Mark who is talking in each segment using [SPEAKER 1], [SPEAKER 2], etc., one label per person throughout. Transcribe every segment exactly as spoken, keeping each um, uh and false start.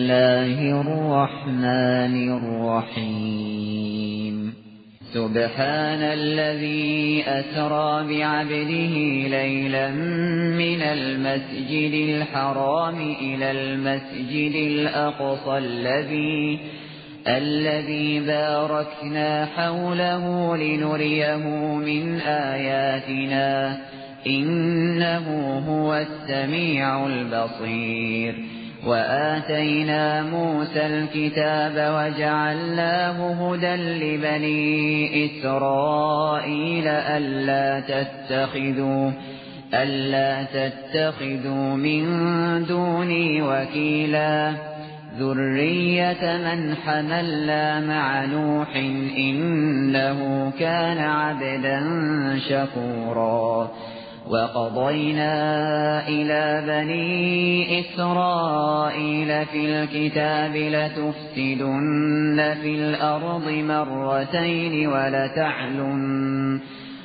[SPEAKER 1] الله الرحمن الرحيم سبحان الذي أسرى بعبده ليلا من المسجد الحرام إلى المسجد الأقصى الذي الذي باركنا حوله لنريه من آياتنا إنه هو السميع البصير وآتينا موسى الكتاب وجعلناه هدى لبني إسرائيل ألا تتخذوا ألا تتخذوا من دوني وكيلا ذرية من حملنا مع نوح إنه كان عبدا شكورا وقضينا إلى بني إسرائيل في الكتاب لتفسدن في الأرض مرتين ولتعلن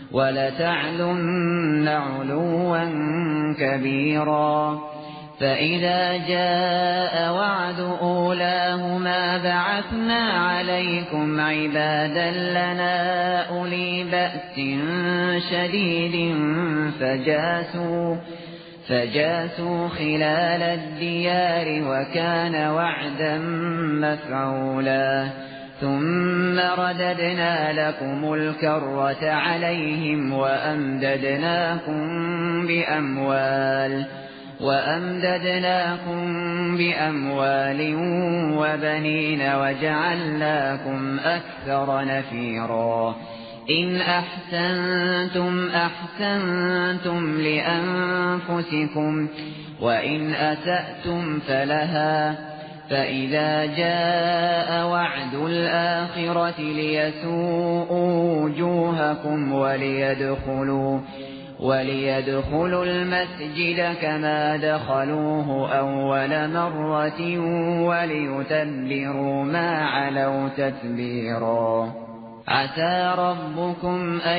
[SPEAKER 1] ولتعلن علوا كبيرا فإذا جاء وعد أولاهما بعثنا عليكم عبادا لنا أولي بأس شديد فجاسوا فجاسوا خلال الديار وكان وعدا مفعولا ثم رددنا لكم الكرة عليهم وأمددناكم بأموال وأمددناكم بأموال وبنين وجعلناكم أكثر نفيرا إن أحسنتم أحسنتم لأنفسكم وإن أسأتم فلها فإذا جاء وعد الآخرة ليسوءوا وجوهكم وليدخلوا وليدخلوا المسجد كما دخلوه أول مرة وليتبروا ما علوا تتبيرا عسى ربكم أن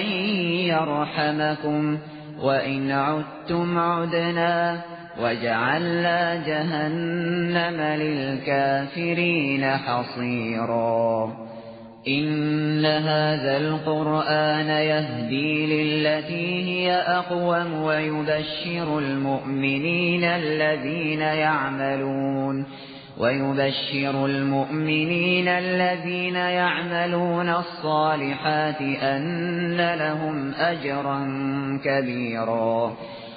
[SPEAKER 1] يرحمكم وإن عدتم عدنا وجعلنا جهنم للكافرين حصيرا إن هذا القرآن يهدي للتي هي أقوم ويبشر المؤمنين الذين يعملون ويبشر المؤمنين الذين يعملون الصالحات أن لهم أجرا كبيرا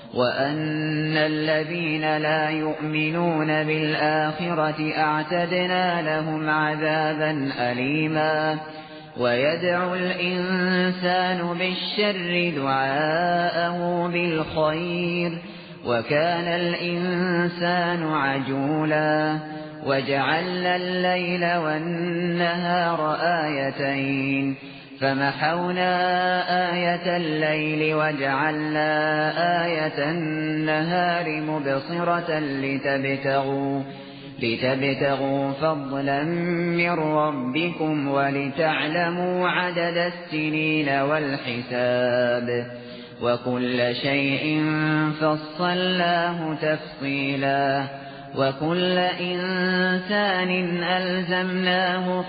[SPEAKER 1] وأن الذين لا يؤمنون بالآخرة أعتدنا لهم عذابا أليما ويدعو الإنسان بالشر دعاءه بالخير وكان الإنسان عجولا وجعلنا الليل والنهار آيتين فمحونا آية الليل وجعلنا آية النهار مبصرة لتبتغوا لتبتغوا فضلا من ربكم ولتعلموا عدد السنين والحساب وكل شيء فصلناه تفصيلا وكل إنسان ألزمناه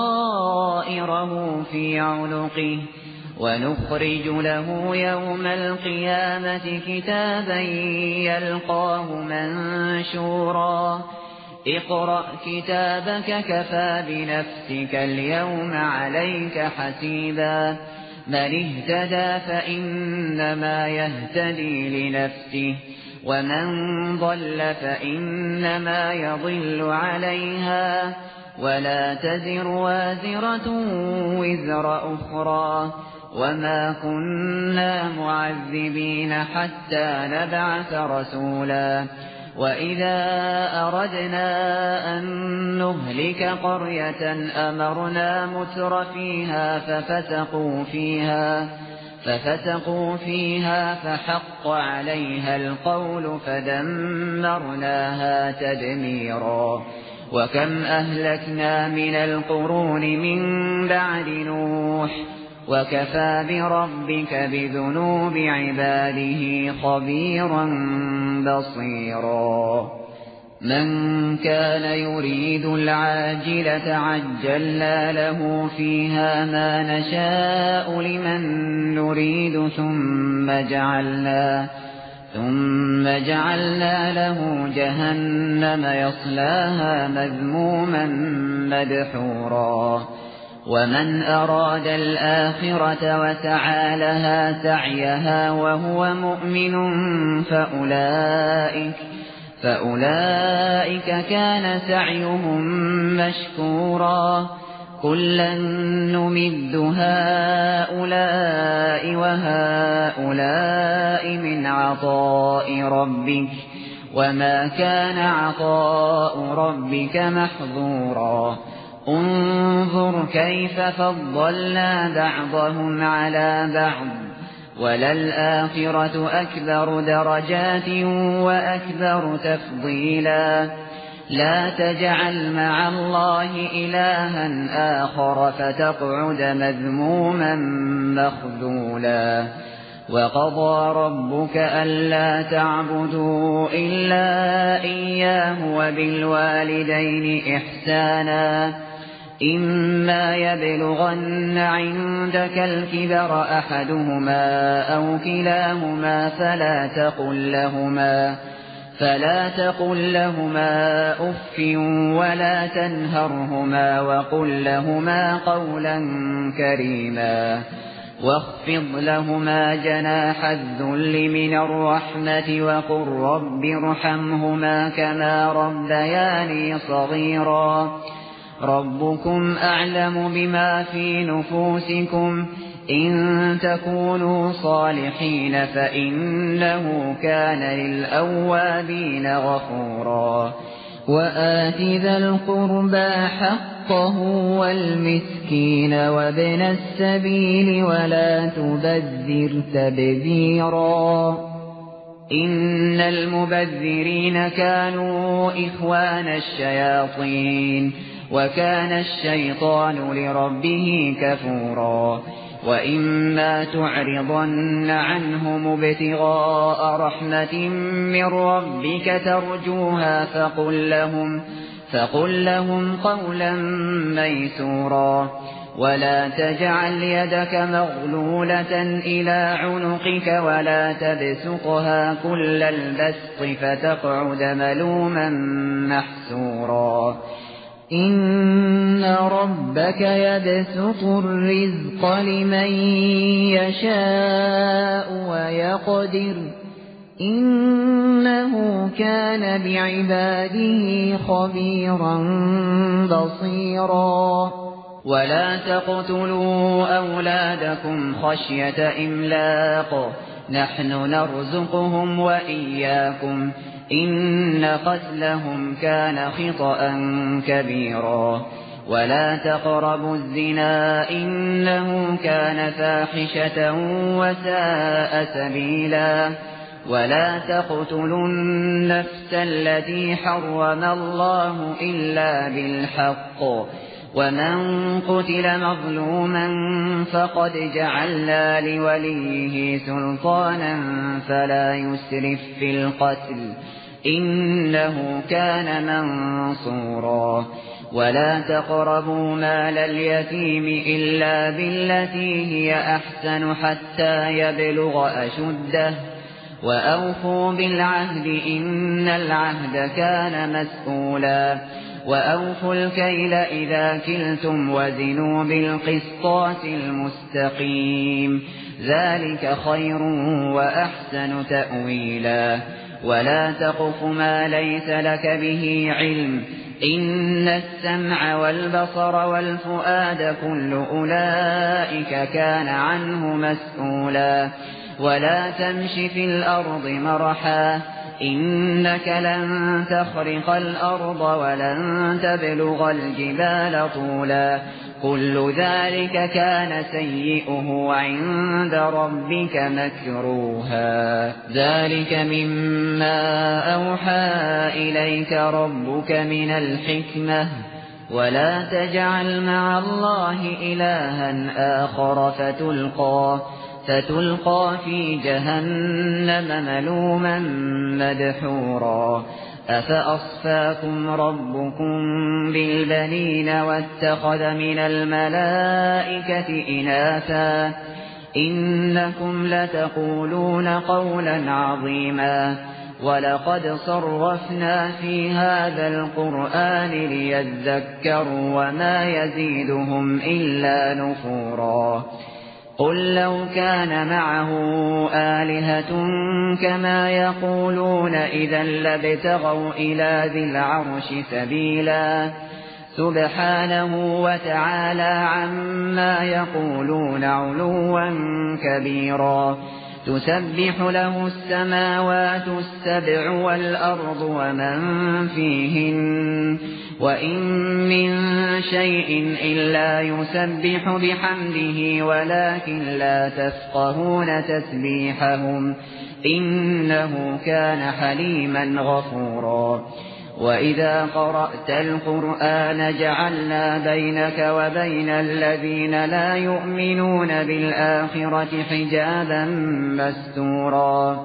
[SPEAKER 1] طائره في عنقه ونخرج له يوم القيامة كتابا يلقاه منشورا اقرأ كتابك كفى بنفسك اليوم عليك حسيبا من اهتدى فإنما يهتدي لنفسه ومن ضل فإنما يضل عليها ولا تزر وازرة وزر أخرى وما كنا معذبين حتى نبعث رسولا وإذا أردنا أن نهلك قرية أمرنا متر فيها ففسقوا فيها ففسقوا فيها فحق عليها القول فدمرناها تدميرا وكم أهلكنا من القرون من بعد نوح وكفى بربك بذنوب عباده خبيرا بصيرا من كان يريد العاجلة عجلنا له فيها ما نشاء لمن نريد ثم جعلنا ثم جعلنا له جهنم يصلاها مذموما مدحورا ومن أراد الآخرة وسعى لها سعيها وهو مؤمن فأولئك فأولئك كان سعيهم مشكورا كلا نمد هؤلاء وهؤلاء من عطاء ربك وما كان عطاء ربك محظورا انظر كيف فضلنا بعضهم على بعض وللآخرة أكبر درجات وأكبر تفضيلا لا تجعل مع الله إلها آخر فتقعد مذموما مخذولا وقضى ربك ألا تعبدوا إلا إياه وبالوالدين إحسانا إما يبلغن عندك الكبر أحدهما أو كلاهما فلا تقل لهما فلا تقل لهما أف ولا تنهرهما وقل لهما قولا كريما واخفض لهما جناح الذل من الرحمة وقل رب ارحمهما كما ربياني صغيرا ربكم أعلم بما في نفوسكم إن تكونوا صالحين فإنه كان للأوابين غفورا وآت ذا القربى حقه والمسكين وابن السبيل ولا تبذر تبذيرا إن المبذرين كانوا إخوان الشياطين وكان الشيطان لربه كفورا وإما تعرضن عنهم ابتغاء رحمة من ربك ترجوها فقل لهم, فقل لهم قولا ميسورا ولا تجعل يدك مغلولة إلى عنقك ولا تبسطها كل البسط فتقعد ملوما محسورا إن ربك يبسط الرزق لمن يشاء ويقدر إنه كان بعباده خبيرا بصيرا ولا تقتلوا أولادكم خشية إملاق نحن نرزقهم وإياكم إن قتلهم كان خطأ كبيرا ولا تقربوا الزنا إنه كان فاحشة وساء سبيلا ولا تقتلوا النفس التي حرم الله إلا بالحق ومن قتل مظلوما فقد جعلنا لوليه سلطانا فلا يسرف في القتل إنه كان منصورا ولا تقربوا مال اليتيم إلا بالتي هي أحسن حتى يبلغ أشده وأوفوا بالعهد إن العهد كان مسؤولا وأوفوا الكيل إذا كلتم وزنوا بالقسطاس المستقيم ذلك خير وأحسن تأويلا ولا تقف ما ليس لك به علم إن السمع والبصر والفؤاد كل أولئك كان عنه مسؤولا ولا تمش في الأرض مرحا إنك لن تخرق الأرض ولن تبلغ الجبال طولا كل ذلك كان سيئه عند ربك مكروها ذلك مما أوحى إليك ربك من الحكمة ولا تجعل مع الله إلها آخر فتلقى فتلقى في جهنم ملوما مدحورا أفأصفاكم ربكم بالبنين واتخذ من الملائكة إناثا إنكم لتقولون قولا عظيما ولقد صرفنا في هذا القرآن ليذكروا وما يزيدهم إلا نفورا قل لو كان معه آلهة كما يقولون إذا لابتغوا إلى ذي العرش سبيلا سبحانه وتعالى عما يقولون علوا كبيرا تسبح له السماوات السبع والأرض ومن فيهن وإن من شيء إلا يسبح بحمده ولكن لا تفقهون تسبيحهم إنه كان حليما غفورا وإذا قرأت القرآن جعلنا بينك وبين الذين لا يؤمنون بالآخرة حجابا مستورا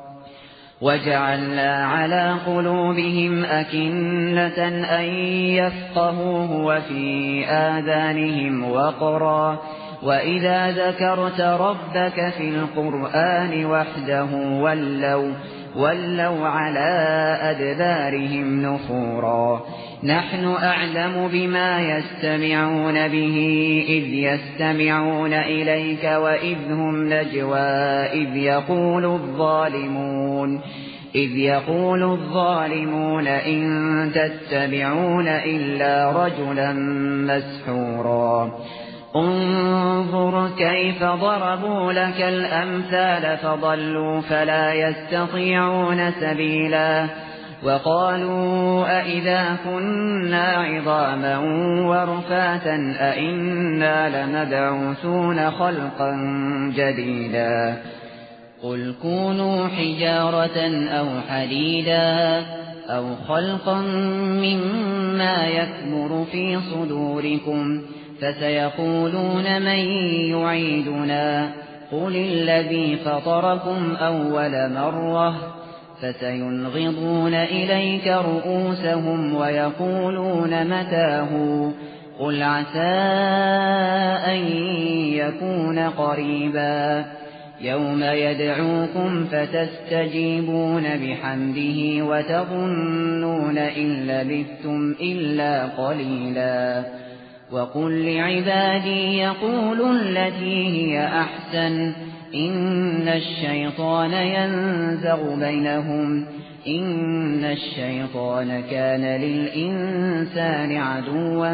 [SPEAKER 1] وجعلنا على قلوبهم أكنة أن يفقهوه وفي آذانهم وقرا وإذا ذكرت ربك في القرآن وحده ولوا ولوا على أدبارهم نفورا نحن أعلم بما يستمعون به إذ يستمعون إليك وإذ هم نجوى إذ يقول الظالمون إذ يقول الظالمون إن تتبعون إلا رجلا مسحورا انظر كيف ضربوا لك الأمثال فضلوا فلا يستطيعون سبيلا وقالوا أئذا كنا عظاما ورفاتا أئنا لمبعوثون خلقا جديدا قل كونوا حجارة أو حديدا أو خلقا مما يكبر في صدوركم فسيقولون من يعيدنا قل الذي فطركم أول مرة فسينغضون إليك رؤوسهم ويقولون متاه قل عسى أن يكون قريبا يوم يدعوكم فتستجيبون بحمده وتظنون إن لبثتم إلا قليلا وقل لعبادي يقولوا التي هي أحسن إن الشيطان ينزغ بينهم إن الشيطان كان للإنسان عدوا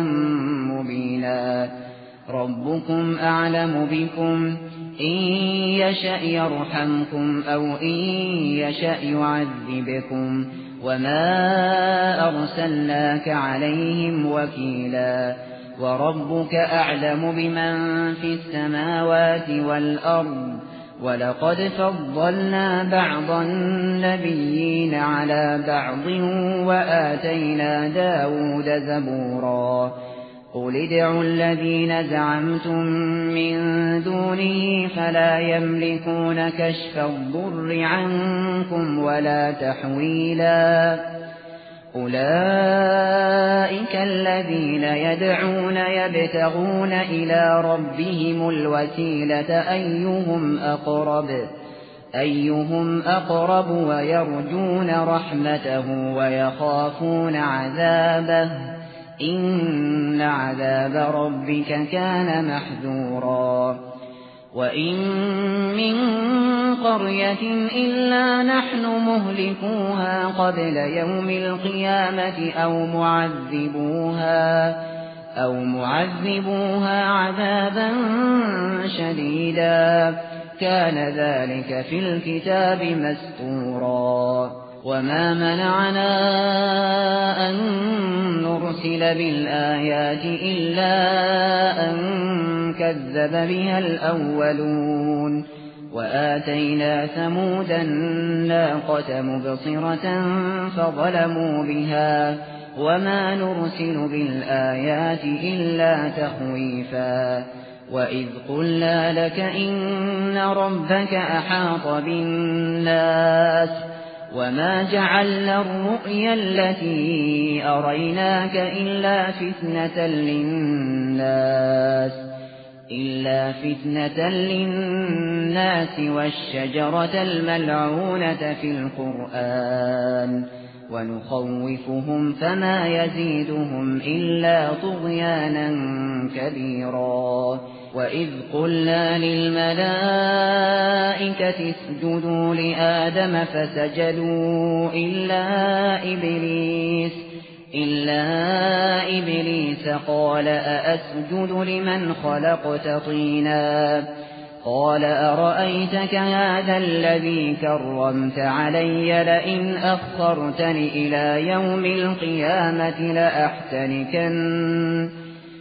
[SPEAKER 1] مبينا ربكم أعلم بكم إن يشأ يرحمكم أو إن يشأ يعذبكم وما أرسلناك عليهم وكيلا وربك أعلم بمن في السماوات والأرض ولقد فضلنا بعض النبيين على بعض وآتينا داود زبورا قل ادعوا الذين زعمتم من دونه فلا يملكون كشف الضر عنكم ولا تحويلا أولئك الذين يدعون يبتغون إلى ربهم الوسيلة أيهم أقرب أيهم أقرب ويرجون رحمته ويخافون عذابه إن عذاب ربك كان محذورا وإن من قرية إلا نحن مهلكوها قبل يوم القيامة أو معذبوها أو معذبوها عذابا شديدا كان ذلك في الكتاب مسطورا وما منعنا أن نرسل بالآيات إلا أن كذب بها الأولون وآتينا ثمود الناقة مبصرة فظلموا بها وما نرسل بالآيات إلا تخويفا وإذ قلنا لك إن ربك أحاط بالناس وما جعلنا الرؤيا التي أريناك إلا فتنة للناس إلا فتنة للناس والشجرة الملعونة في القرآن ونخوفهم فما يزيدهم إلا طغيانا كبيرا وإذ قلنا للملائكة اسجدوا لآدم فسجدوا إلا إبليس إلا إبليس قال أأسجد لمن خلقت طينا قال أرأيتك هذا الذي كرمت علي لئن أخرتني إلى يوم القيامة لأحتنكن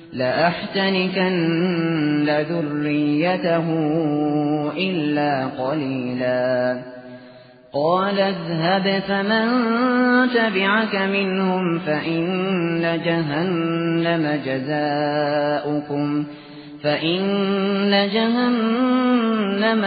[SPEAKER 1] لأحتنكن ذريته إلا قليلا قال اذهب فمن تبعك منهم فإن جهنم جزاؤكم فإن جهنم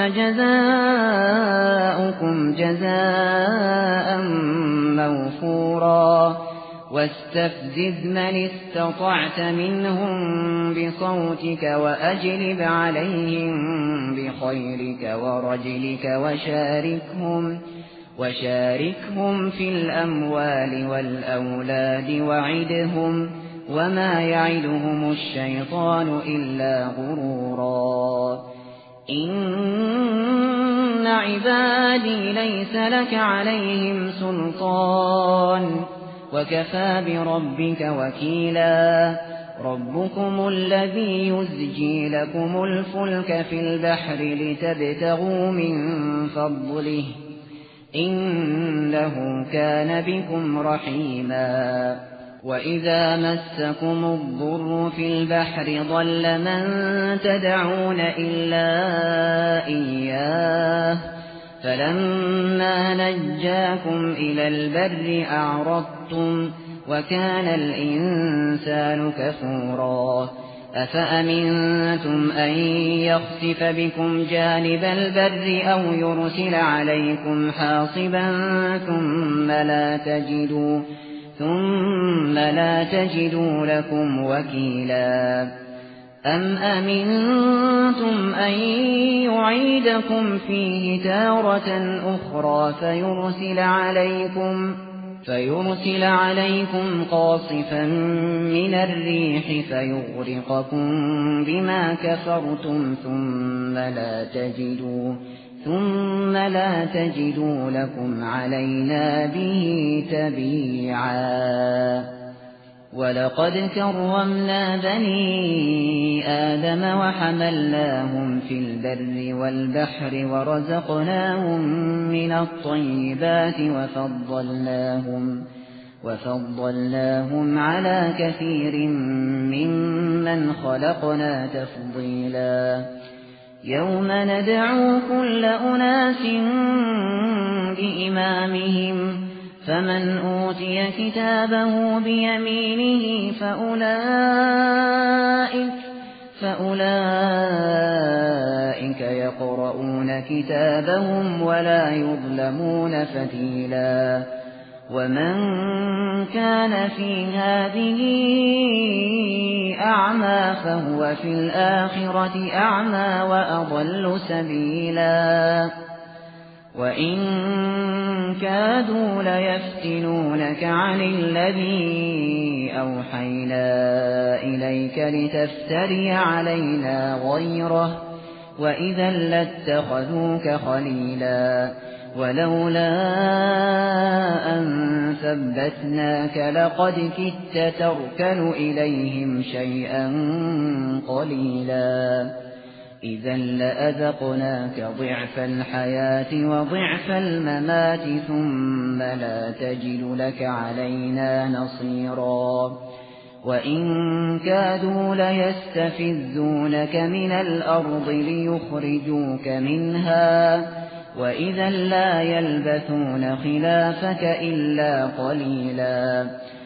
[SPEAKER 1] جزاؤكم جزاء موفورا واستفزز من استطعت منهم بصوتك وأجلب عليهم بخيرك ورجلك وشاركهم وشاركهم في الأموال والأولاد وعدهم وما يعدهم الشيطان إلا غرورا إن عبادي ليس لك عليهم سلطان وكفى بربك وكيلا ربكم الذي يزجي لكم الفلك في البحر لتبتغوا من فضله إنه كان بكم رحيما وإذا مسكم الضر في البحر ضل من تدعون إلا إياه فلما نجاكم إلى البر أعرضتم وكان الإنسان كفورا أفأمنتم أن يخسف بكم جانب البر أو يرسل عليكم حاصبا ثم لا تجدوا ثم لا تجدوا لكم وكيلا أم أمنتم أن يعيدكم فيه تارة أخرى فيرسل عليكم فيرسل عليكم قاصفا من الريح فيغرقكم بما كفرتم ثم لا تجدوا ثم لا تجدوا لكم علينا به تبيعا ولقد كرمنا بني آدم وحملناهم في البر والبحر ورزقناهم من الطيبات وفضلناهم وفضلناهم على كثير ممن خلقنا تفضيلا يوم ندعو كل أناس بإمامهم فمن أوتي كتابه بيمينه فأولئك فأولئك يقرؤون كتابهم ولا يظلمون فتيلا ومن كان في هذه أعمى فهو في الآخرة أعمى وأضل سبيلا وإن كادوا ليفتنونك عن الذي أوحينا إليك لتفتري علينا غيره وإذا لاتخذوك خليلا ولولا أن ثبتناك لقد كدت تركن إليهم شيئا قليلا إذا لأذقناك ضعف الحياة وضعف الممات ثم لا تجد لك علينا نصيرا وإن كادوا ليستفزونك من الأرض ليخرجوك منها وإذا لا يلبثون خلافك إلا قليلا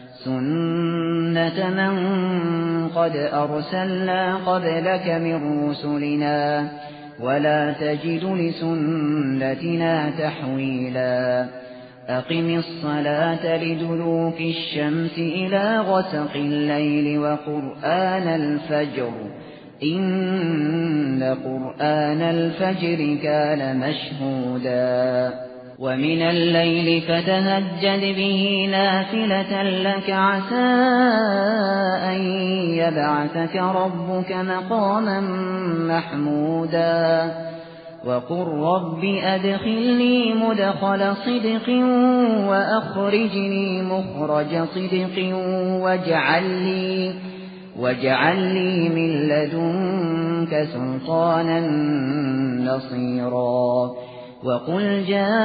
[SPEAKER 1] سنة من قد أرسلنا قبلك من رسلنا ولا تجد لسنتنا تحويلا أقم الصلاة لدلوك الشمس إلى غسق الليل وقرآن الفجر إن قرآن الفجر كان مشهودا ومن الليل فتهجد به نافلة لك عسى أن يبعثك ربك مقاما محمودا وقل رب أدخلني مدخل صدق وأخرجني مخرج صدق واجعل لي واجعل لي من لدنك سلطانا نصيرا وقل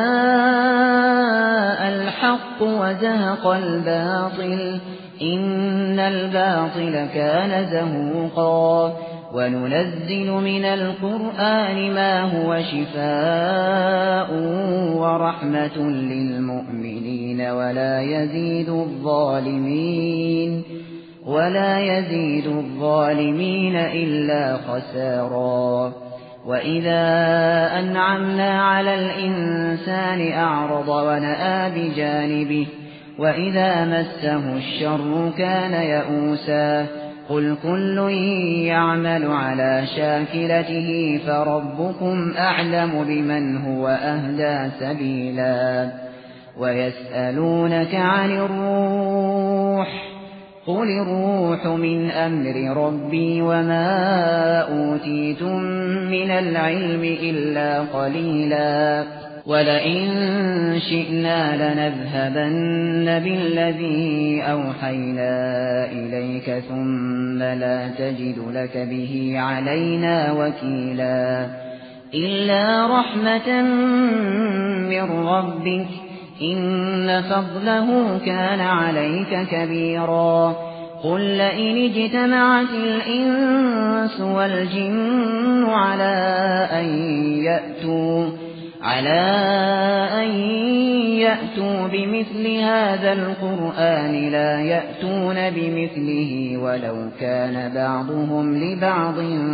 [SPEAKER 1] جاء الحق وزهق الباطل إن الباطل كان زهوقا وننزل من القرآن ما هو شفاء ورحمة للمؤمنين ولا يزيد الظالمين ولا يزيد الظالمين إلا خسارا وإذا أنعمنا على الإنسان أعرض ونأى بجانبه وإذا مسه الشر كان يئوسا قل كل يعمل على شاكلته فربكم أعلم بمن هو أهدى سبيلا ويسألونك عن الروح قل الروح من أمر ربي وما أوتيتم من العلم إلا قليلا ولئن شئنا لنذهبن بالذي أوحينا إليك ثم لا تجد لك به علينا وكيلا إلا رحمة من ربك إن فضله كان عليك كبيرا قل لئن اجتمعت الإنس والجن على أن يأتوا على أن يأتوا بمثل هذا القرآن لا يأتون بمثله ولو كان بعضهم لبعض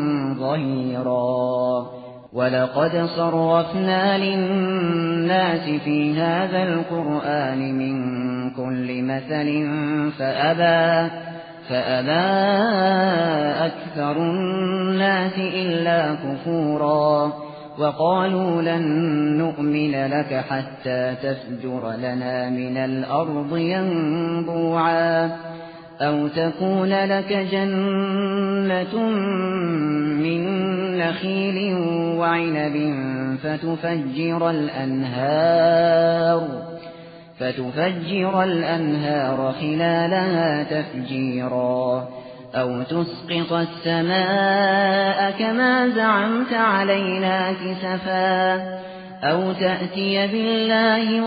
[SPEAKER 1] ظهيرا ولقد صرفنا للناس في هذا القرآن من كل مثل فأبى فأبى أكثر الناس إلا كفورا وقالوا لن نؤمن لك حتى تفجر لنا من الأرض ينبوعا أو تكون لك جنة من نخيل وعنب فتفجر الأنهار فتفجر الأنهار خلالها تفجيرا أو تسقط السماء كما زعمت علينا كسفا أو تأتي بالله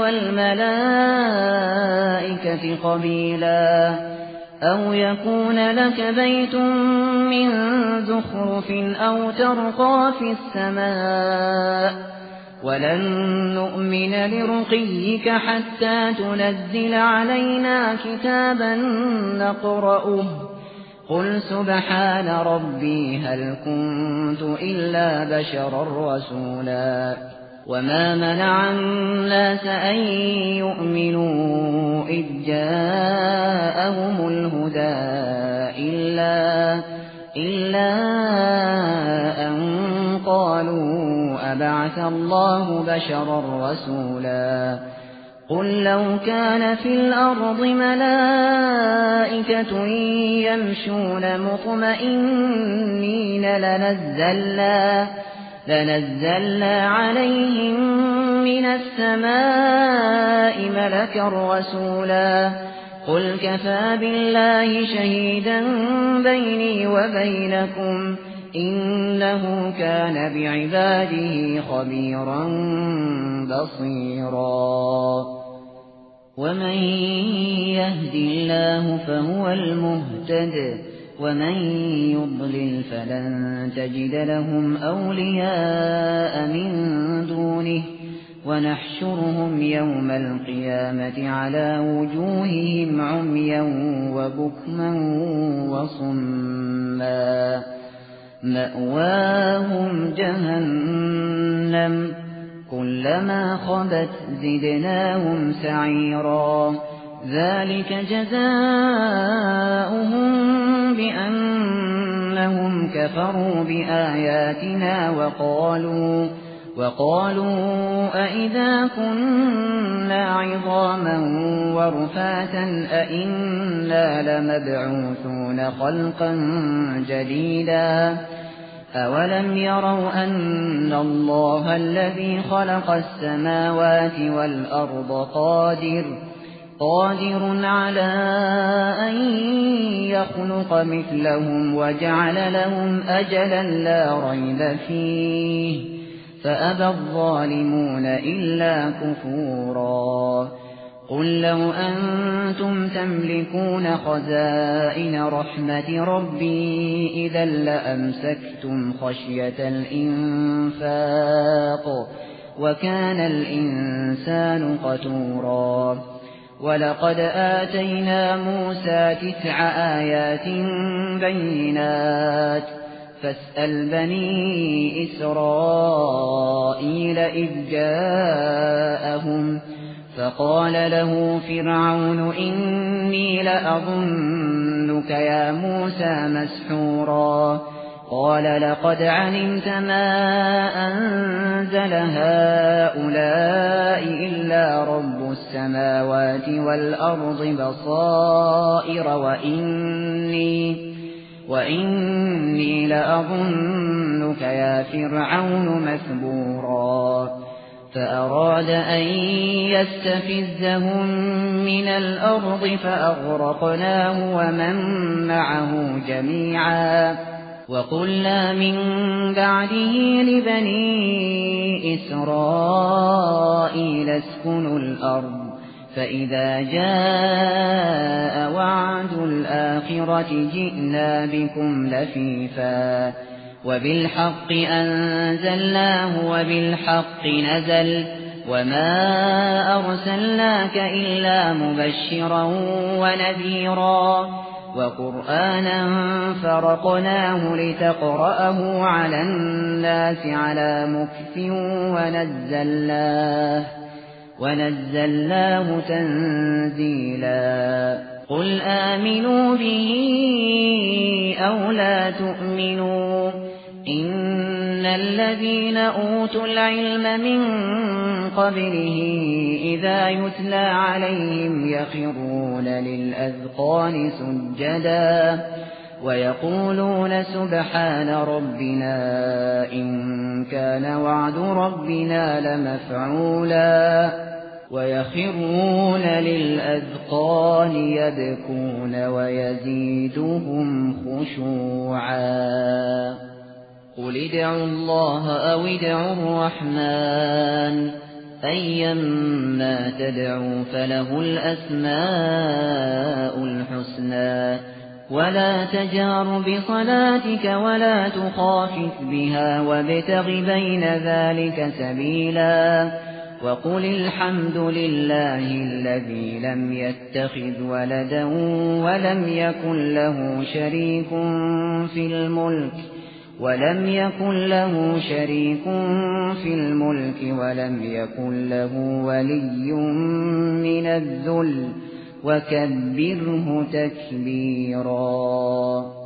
[SPEAKER 1] والملائكة قبيلا أو يكون لك بيت من زخرف أو ترقى في السماء ولن نؤمن لرقيك حتى تنزل علينا كتابا نقرأه قل سبحان ربي هل كنت إلا بشرا رسولا وما منع الناس أن يؤمنوا إذ جاءهم الهدى إلا, إلا أن قالوا أبعث الله بشرا رسولا قل لو كان في الأرض ملائكة يمشون مطمئنين لنزلنا لنزلنا عليهم من السماء ملكا رسولا قل كفى بالله شهيدا بيني وبينكم إنه كان بعباده خبيرا بصيرا ومن يهد الله فهو المهتد ومن يضلل فلن تجد لهم أولياء من دونه ونحشرهم يوم القيامة على وجوههم عميا وبكما وصما مأواهم جهنم كلما خبت زدناهم سعيرا ذلك جزاؤهم بأنهم كفروا بآياتنا وقالوا وقالوا أئذا كنا عظاما ورفاتا أئنا لمبعوثون خلقا جديدا أولم يروا أن الله الذي خلق السماوات والأرض قادر قادر على أن يخلق مثلهم وجعل لهم أجلا لا ريب فيه فأبى الظالمون إلا كفورا قل لو أنتم تملكون خزائن رحمة ربي إذا لأمسكتم خشية الإنفاق وكان الإنسان قتورا ولقد آتينا موسى تسع آيات بينات فاسأل بني إسرائيل إذ جاءهم فقال له فرعون إني لأظنك يا موسى مسحورا قال لقد علمت ما أنزل هؤلاء إلا رب السماوات والأرض بصائر وإني وإني لأظنك يا فرعون مثبورا فأراد أن يستفزهم من الأرض فأغرقناه ومن معه جميعا وقلنا من بعده لبني إسرائيل اسكنوا الأرض فإذا جاء وعد الآخرة جئنا بكم لفيفا وبالحق أنزلناه وبالحق نزل وما أرسلناك إلا مبشرا ونذيرا وقرآنا فرقناه لتقرأه على الناس على مكث ونزلناه ونزلناه تنزيلا قل آمنوا به أو لا تؤمنوا إن الذين أوتوا العلم من قبله إذا يتلى عليهم يخرون للأذقان سجدا ويقولون سبحان ربنا إن كان وعد ربنا لمفعولا ويخرون للأذقان يبكون ويزيدهم خشوعا قل ادعوا الله أو ادعوا الرحمن أيما تدعوا فله الأسماء الحسنى ولا تجهر بصلاتك ولا تخافت بها وابتغ بين ذلك سبيلا وقل الحمد لله الذي لم يتخذ ولدا ولم يكن له شريك في الملك ولم يكن له شريك في الملك ولم يكن له ولي من الذل وكبره تكبيرا.